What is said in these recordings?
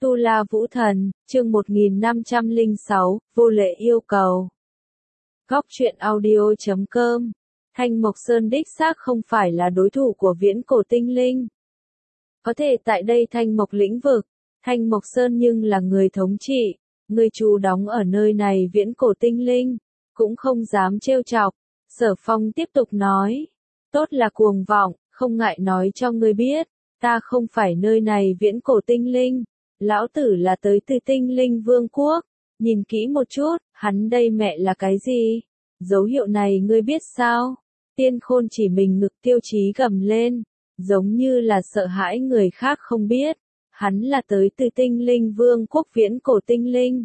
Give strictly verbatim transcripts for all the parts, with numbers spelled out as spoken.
Tu La Vũ Thần, chương một nghìn năm trăm lẻ sáu, vô lệ yêu cầu. Góc truyện audio chấm com. Thanh Mộc Sơn đích xác không phải là đối thủ của viễn cổ tinh linh. Có thể tại đây Thanh Mộc lĩnh vực, Thanh Mộc Sơn nhưng là người thống trị, người trú đóng ở nơi này viễn cổ tinh linh, cũng không dám trêu chọc. Sở Phong tiếp tục nói, tốt là cuồng vọng, không ngại nói cho ngươi biết, ta không phải nơi này viễn cổ tinh linh. Lão tử là tới từ tinh linh vương quốc, nhìn kỹ một chút, hắn đây mẹ là cái gì? Dấu hiệu này ngươi biết sao? Tiên Khôn chỉ mình ngực Tiêu Chí gầm lên, giống như là sợ hãi người khác không biết, hắn là tới từ tinh linh vương quốc viễn cổ tinh linh.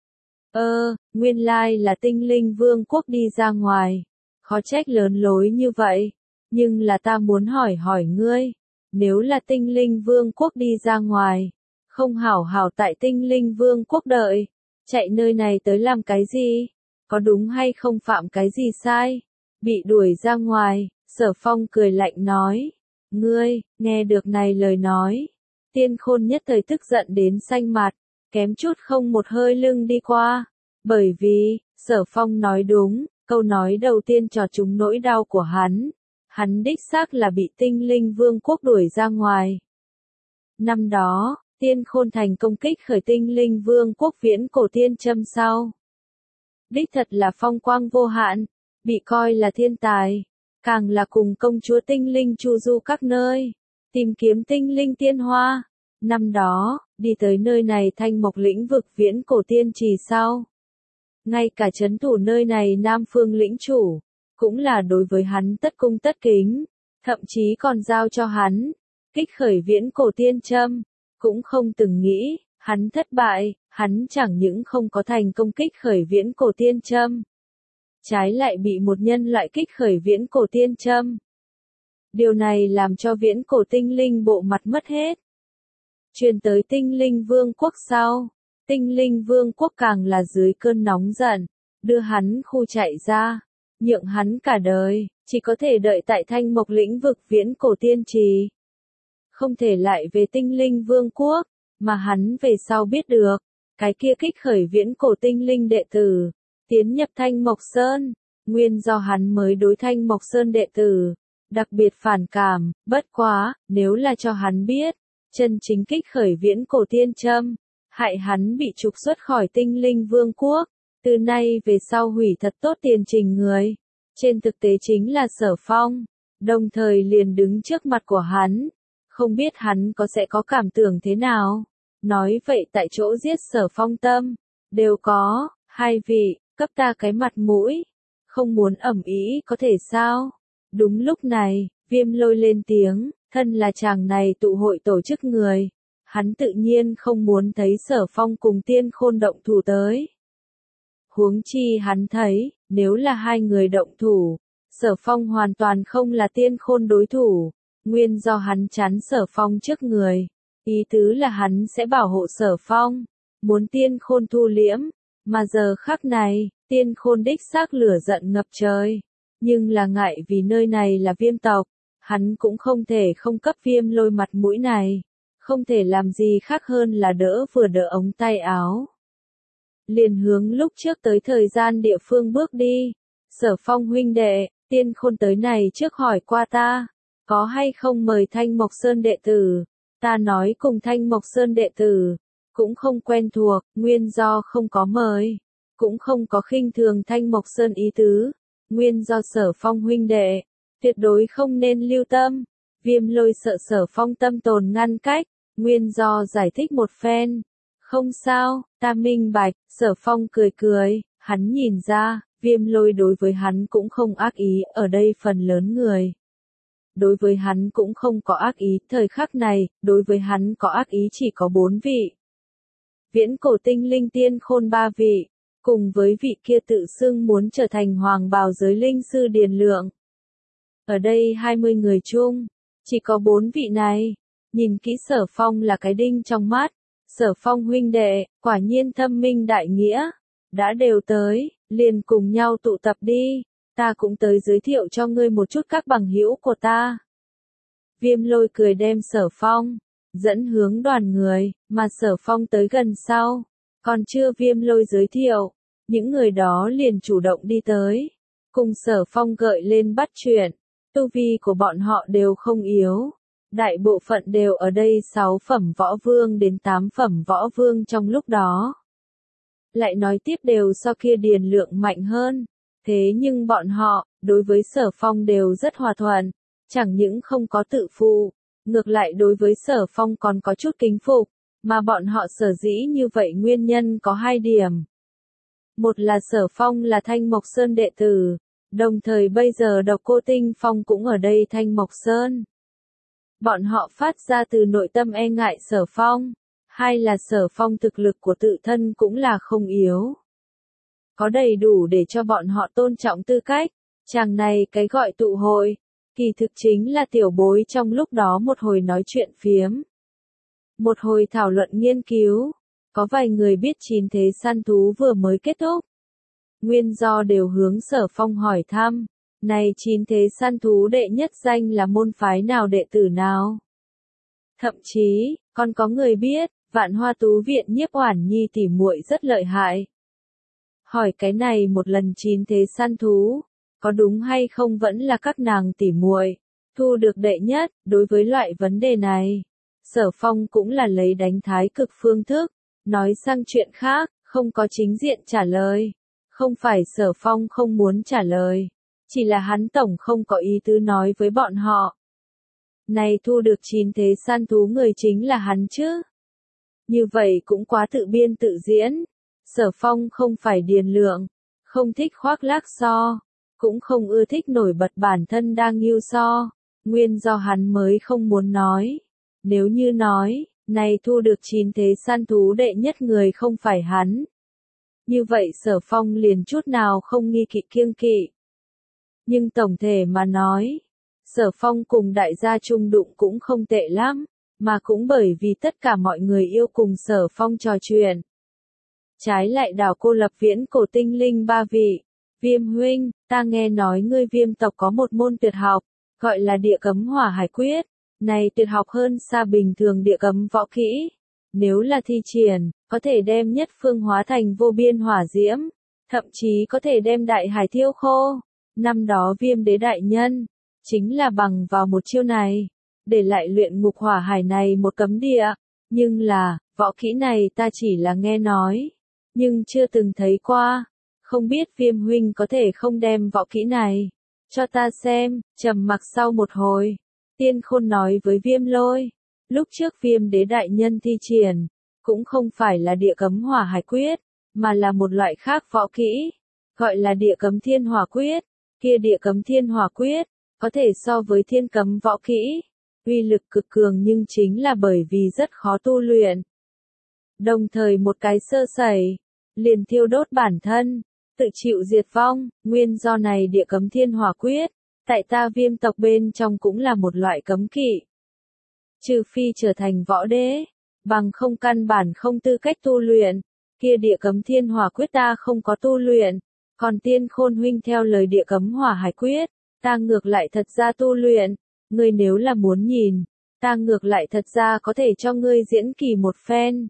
Ơ, nguyên lai là tinh linh vương quốc đi ra ngoài, khó trách lớn lối như vậy, nhưng là ta muốn hỏi hỏi ngươi, nếu là tinh linh vương quốc đi ra ngoài, không hảo hảo tại tinh linh vương quốc đợi, chạy nơi này tới làm cái gì, có đúng hay không phạm cái gì sai, bị đuổi ra ngoài. Sở Phong cười lạnh nói, ngươi, nghe được này lời nói, Tiên Khôn nhất thời tức giận đến xanh mặt, kém chút không một hơi lưng đi qua, bởi vì, Sở Phong nói đúng, câu nói đầu tiên trò trúng nỗi đau của hắn, hắn đích xác là bị tinh linh vương quốc đuổi ra ngoài. Năm đó, Tiên Khôn thành công kích khởi tinh linh vương quốc viễn cổ tiên châm sau. Đích thật là phong quang vô hạn, bị coi là thiên tài, càng là cùng công chúa tinh linh chu du các nơi, tìm kiếm tinh linh tiên hoa. Năm đó, đi tới nơi này Thanh Mộc lĩnh vực viễn cổ tiên trì sau. Ngay cả trấn thủ nơi này Nam Phương lĩnh chủ, cũng là đối với hắn tất cung tất kính, thậm chí còn giao cho hắn, kích khởi viễn cổ tiên châm. Cũng không từng nghĩ, hắn thất bại, hắn chẳng những không có thành công kích khởi viễn cổ tiên châm. Trái lại bị một nhân loại kích khởi viễn cổ tiên châm. Điều này làm cho viễn cổ tinh linh bộ mặt mất hết. Truyền tới tinh linh vương quốc sau, tinh linh vương quốc càng là dưới cơn nóng giận, đưa hắn khu chạy ra, nhượng hắn cả đời, chỉ có thể đợi tại Thanh Mộc lĩnh vực viễn cổ tiên trì. Không thể lại về tinh linh vương quốc, mà hắn về sau biết được, cái kia kích khởi viễn cổ tinh linh đệ tử, tiến nhập Thanh Mộc Sơn, nguyên do hắn mới đối Thanh Mộc Sơn đệ tử, đặc biệt phản cảm, bất quá, nếu là cho hắn biết, chân chính kích khởi viễn cổ tiên châm, hại hắn bị trục xuất khỏi tinh linh vương quốc, từ nay về sau hủy thật tốt tiền trình người, trên thực tế chính là Sở Phong, đồng thời liền đứng trước mặt của hắn. Không biết hắn có sẽ có cảm tưởng thế nào? Nói vậy tại chỗ giết Sở Phong tâm, đều có, hai vị, cấp ta cái mặt mũi, không muốn ẩm ý có thể sao? Đúng lúc này, Viêm Lôi lên tiếng, thân là chàng này tụ hội tổ chức người, hắn tự nhiên không muốn thấy Sở Phong cùng Tiên Khôn động thủ tới. Huống chi hắn thấy, nếu là hai người động thủ, Sở Phong hoàn toàn không là Tiên Khôn đối thủ. Nguyên do hắn chắn Sở Phong trước người, ý tứ là hắn sẽ bảo hộ Sở Phong, muốn Tiên Khôn thu liễm, mà giờ khắc này, Tiên Khôn đích xác lửa giận ngập trời, nhưng là ngại vì nơi này là Viêm tộc, hắn cũng không thể không cấp Viêm Lôi mặt mũi này, không thể làm gì khác hơn là đỡ vừa đỡ ống tay áo. Liền hướng lúc trước tới thời gian địa phương bước đi, Sở Phong huynh đệ, Tiên Khôn tới này trước hỏi qua ta. Có hay không mời Thanh Mộc Sơn đệ tử? Ta nói cùng Thanh Mộc Sơn đệ tử, cũng không quen thuộc, nguyên do không có mời, cũng không có khinh thường Thanh Mộc Sơn ý tứ, nguyên do Sở Phong huynh đệ, tuyệt đối không nên lưu tâm. Viêm Lôi sợ Sở Phong tâm tồn ngăn cách, nguyên do giải thích một phen. Không sao, ta minh bạch. Sở Phong cười cười, hắn nhìn ra, Viêm Lôi đối với hắn cũng không ác ý, ở đây phần lớn người. Đối với hắn cũng không có ác ý, thời khắc này, đối với hắn có ác ý chỉ có bốn vị. Viễn cổ tinh linh Tiên Khôn ba vị, cùng với vị kia tự xưng muốn trở thành hoàng bào giới linh sư Điền Lượng. Ở đây hai mươi người chung, chỉ có bốn vị này, nhìn kỹ Sở Phong là cái đinh trong mắt, Sở Phong huynh đệ, quả nhiên thâm minh đại nghĩa, đã đều tới, liền cùng nhau tụ tập đi. Ta cũng tới giới thiệu cho ngươi một chút các bằng hữu của ta. Viêm Lôi cười đem Sở Phong, dẫn hướng đoàn người, mà Sở Phong tới gần sau. Còn chưa Viêm Lôi giới thiệu, những người đó liền chủ động đi tới. Cùng Sở Phong gợi lên bắt chuyện, tu vi của bọn họ đều không yếu. Đại bộ phận đều ở đây sáu phẩm võ vương đến tám phẩm võ vương trong lúc đó. Lại nói tiếp đều so kia Điền Lượng mạnh hơn. Thế nhưng bọn họ, đối với Sở Phong đều rất hòa thuận, chẳng những không có tự phụ, ngược lại đối với Sở Phong còn có chút kính phục, mà bọn họ sở dĩ như vậy nguyên nhân có hai điểm. Một là Sở Phong là Thanh Mộc Sơn đệ tử, đồng thời bây giờ Độc Cô Tinh Phong cũng ở đây Thanh Mộc Sơn. Bọn họ phát ra từ nội tâm e ngại Sở Phong, hai là Sở Phong thực lực của tự thân cũng là không yếu. Có đầy đủ để cho bọn họ tôn trọng tư cách, chàng này cái gọi tụ hội, kỳ thực chính là tiểu bối trong lúc đó một hồi nói chuyện phiếm. Một hồi thảo luận nghiên cứu, có vài người biết chín thế săn thú vừa mới kết thúc. Nguyên do đều hướng Sở Phong hỏi thăm, này chín thế săn thú đệ nhất danh là môn phái nào đệ tử nào? Thậm chí, còn có người biết, Vạn Hoa Tú Viện Nhiếp Oản Nhi tỉ muội rất lợi hại. Hỏi cái này một lần chín thế săn thú, có đúng hay không vẫn là các nàng tỉ muội thu được đệ nhất. Đối với loại vấn đề này, Sở Phong cũng là lấy đánh thái cực phương thức, nói sang chuyện khác, không có chính diện trả lời. Không phải Sở Phong không muốn trả lời, chỉ là hắn tổng không có ý tứ nói với bọn họ. Này thu được chín thế săn thú người chính là hắn chứ. Như vậy cũng quá tự biên tự diễn. Sở Phong không phải Điền Lượng, không thích khoác lác so, cũng không ưa thích nổi bật bản thân đang yêu so, nguyên do hắn mới không muốn nói. Nếu như nói, này thu được chín thế săn thú đệ nhất người không phải hắn. Như vậy Sở Phong liền chút nào không nghi kỵ kiêng kỵ. Nhưng tổng thể mà nói, Sở Phong cùng đại gia chung đụng cũng không tệ lắm, mà cũng bởi vì tất cả mọi người yêu cùng Sở Phong trò chuyện. Trái lại đảo cô lập Viễn Cổ tinh linh ba vị. Viêm huynh, ta nghe nói ngươi Viêm tộc có một môn tuyệt học, gọi là Địa Cấm Hỏa Hải Quyết. Này tuyệt học hơn xa bình thường địa cấm võ kỹ. Nếu là thi triển, có thể đem nhất phương hóa thành vô biên hỏa diễm, thậm chí có thể đem đại hải thiêu khô. Năm đó Viêm đế đại nhân, chính là bằng vào một chiêu này, để lại luyện ngục hỏa hải này một cấm địa. Nhưng là, võ kỹ này ta chỉ là nghe nói, nhưng chưa từng thấy qua. Không biết Viêm huynh có thể không đem võ kỹ này cho ta xem. Trầm mặc sau một hồi, Tiên Khôn nói với Viêm Lôi, lúc trước Viêm đế đại nhân thi triển, cũng không phải là Địa Cấm Hỏa Hải Quyết, mà là một loại khác võ kỹ, gọi là Địa Cấm Thiên Hỏa Quyết. Kia Địa Cấm Thiên Hỏa Quyết, có thể so với thiên cấm võ kỹ, uy lực cực cường nhưng chính là bởi vì rất khó tu luyện. Đồng thời một cái sơ sẩy, liền thiêu đốt bản thân, tự chịu diệt vong. Nguyên do này Địa Cấm Thiên Hỏa Quyết, tại ta Viêm tộc bên trong cũng là một loại cấm kỵ. Trừ phi trở thành võ đế, bằng không căn bản không tư cách tu luyện. Kia Địa Cấm Thiên Hỏa Quyết ta không có tu luyện, còn Tiên Khôn huynh theo lời Địa Cấm Hỏa Hải Quyết, ta ngược lại thật ra tu luyện. Ngươi nếu là muốn nhìn, ta ngược lại thật ra có thể cho ngươi diễn kỳ một phen.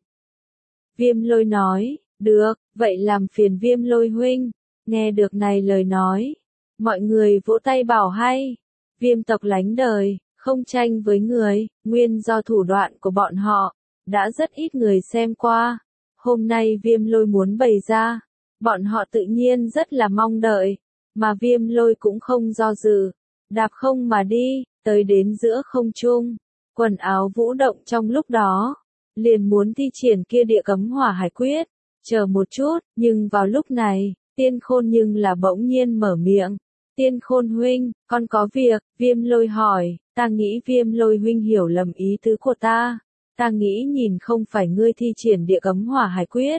Viêm Lôi nói, được, vậy làm phiền Viêm Lôi huynh. Nghe được này lời nói, mọi người vỗ tay bảo hay. Viêm tộc lánh đời, không tranh với người, nguyên do thủ đoạn của bọn họ, đã rất ít người xem qua. Hôm nay Viêm Lôi muốn bày ra, bọn họ tự nhiên rất là mong đợi, mà Viêm Lôi cũng không do dự, đạp không mà đi, tới đến giữa không trung, quần áo vũ động trong lúc đó, liền muốn thi triển kia Địa Cấm Hỏa Hải Quyết. Chờ một chút, nhưng vào lúc này, Tiên Khôn nhưng là bỗng nhiên mở miệng. Tiên Khôn huynh, con có việc. Viêm Lôi hỏi, ta nghĩ Viêm Lôi huynh hiểu lầm ý tứ của ta. Ta nghĩ nhìn không phải ngươi thi triển Địa Cấm Hỏa Hải Quyết,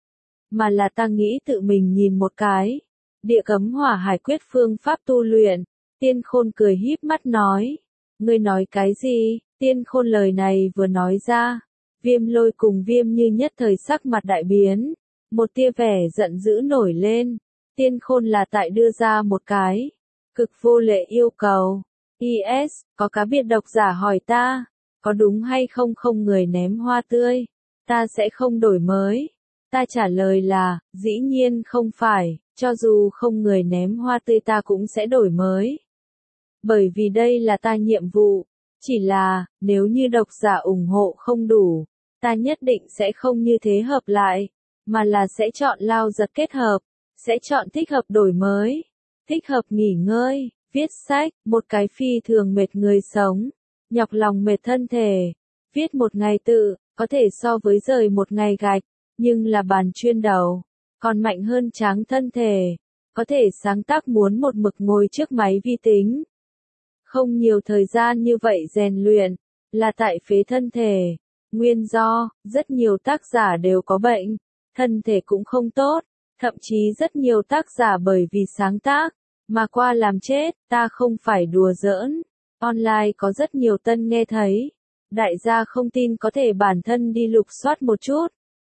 mà là ta nghĩ tự mình nhìn một cái. Địa Cấm Hỏa Hải Quyết phương pháp tu luyện. Tiên Khôn cười híp mắt nói, ngươi nói cái gì? Tiên Khôn lời này vừa nói ra, Viêm Lôi cùng Viêm Như nhất thời sắc mặt đại biến, một tia vẻ giận dữ nổi lên. Tiên Khôn là tại đưa ra một cái cực vô lệ yêu cầu. i ét, có cá biệt độc giả hỏi ta, có đúng hay không không người ném hoa tươi, ta sẽ không đổi mới. Ta trả lời là, dĩ nhiên không phải, cho dù không người ném hoa tươi ta cũng sẽ đổi mới. Bởi vì đây là ta nhiệm vụ, chỉ là, nếu như độc giả ủng hộ không đủ, ta nhất định sẽ không như thế hợp lại, mà là sẽ chọn lao giật kết hợp, sẽ chọn thích hợp đổi mới, thích hợp nghỉ ngơi, viết sách, một cái phi thường mệt người sống, nhọc lòng mệt thân thể, viết một ngày tự, có thể so với rời một ngày gạch, nhưng là bàn chuyên đầu, còn mạnh hơn tráng thân thể, có thể sáng tác muốn một mực ngồi trước máy vi tính. Không nhiều thời gian như vậy rèn luyện, là tại phế thân thể. Nguyên do, rất nhiều tác giả đều có bệnh, thân thể cũng không tốt, thậm chí rất nhiều tác giả bởi vì sáng tác, mà qua làm chết, ta không phải đùa giỡn. Online có rất nhiều tân nghe thấy, đại gia không tin có thể bản thân đi lục soát một chút.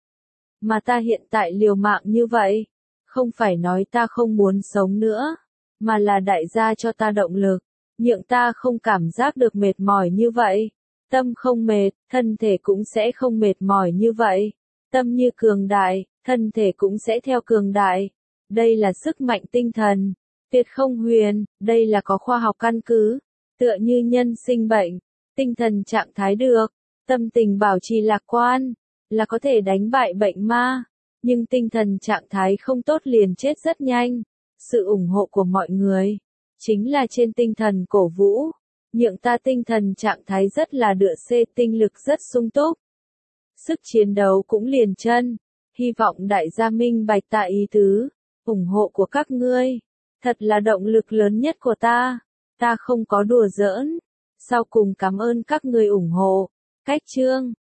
Mà ta hiện tại liều mạng như vậy, không phải nói ta không muốn sống nữa, mà là đại gia cho ta động lực, nhượng ta không cảm giác được mệt mỏi như vậy. Tâm không mệt, thân thể cũng sẽ không mệt mỏi như vậy. Tâm như cường đại, thân thể cũng sẽ theo cường đại. Đây là sức mạnh tinh thần, tuyệt không huyền, đây là có khoa học căn cứ. Tựa như nhân sinh bệnh, tinh thần trạng thái được, tâm tình bảo trì lạc quan, là có thể đánh bại bệnh ma. Nhưng tinh thần trạng thái không tốt liền chết rất nhanh. Sự ủng hộ của mọi người, chính là trên tinh thần cổ vũ. Nhượng ta tinh thần trạng thái rất là đựa xê, tinh lực rất sung túc. Sức chiến đấu cũng liền chân. Hy vọng đại gia minh bạch ta ý tứ. Ủng hộ của các ngươi, thật là động lực lớn nhất của ta. Ta không có đùa giỡn. Sau cùng cảm ơn các người ủng hộ. Cách chương